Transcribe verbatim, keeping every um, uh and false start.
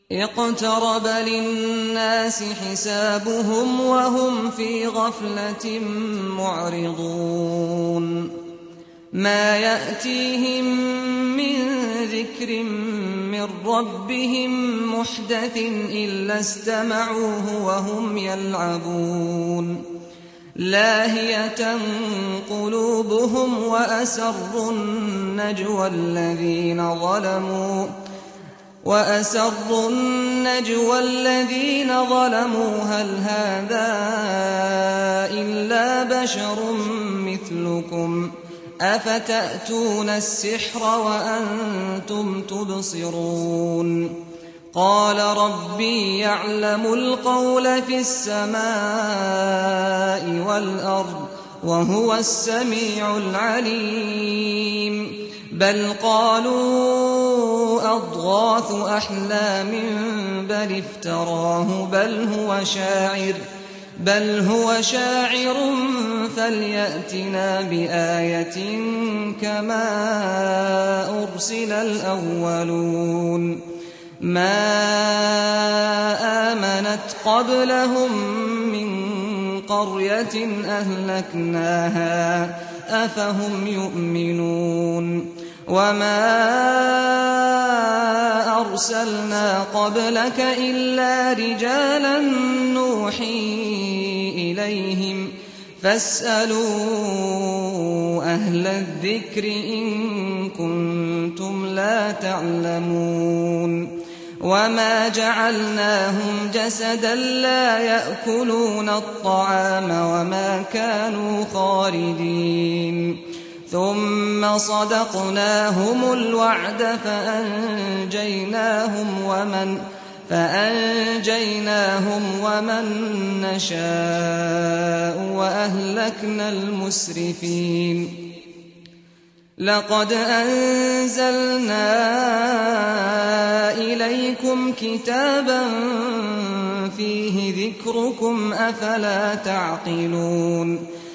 اقترب للناس حسابهم وهم في غفلة معرضون ما يأتيهم من ذكر من ربهم محدث إلا استمعوه وهم يلعبون لاهية قلوبهم وأسروا النجوى الذين ظلموا وأسروا النجوى الذين ظلموا هل هذا إلا بشر مثلكم أفتأتون السحر وأنتم تبصرون قال ربي يعلم القول في السماء والأرض وهو السميع العليم بل قالوا أضغاث أحلام بل افتراه بل هو شاعر بل هو شاعر فليأتنا بآية كما أرسل الأولون ما آمنت قبلهم من قرية أهلكناها أفهم يؤمنون وما أرسلنا قبلك إلا رجالا نوحي إليهم فاسألوا أهل الذكر إن كنتم لا تعلمون وما جعلناهم جسدا لا يأكلون الطعام وما كانوا خالدين ثم صدقناهم الوعد فأنجيناهم ومن فأنجيناهم ومن نشاء وأهلكنا المسرفين لقد أنزلنا إليكم كتابا فيه ذكركم أفلا تعقلون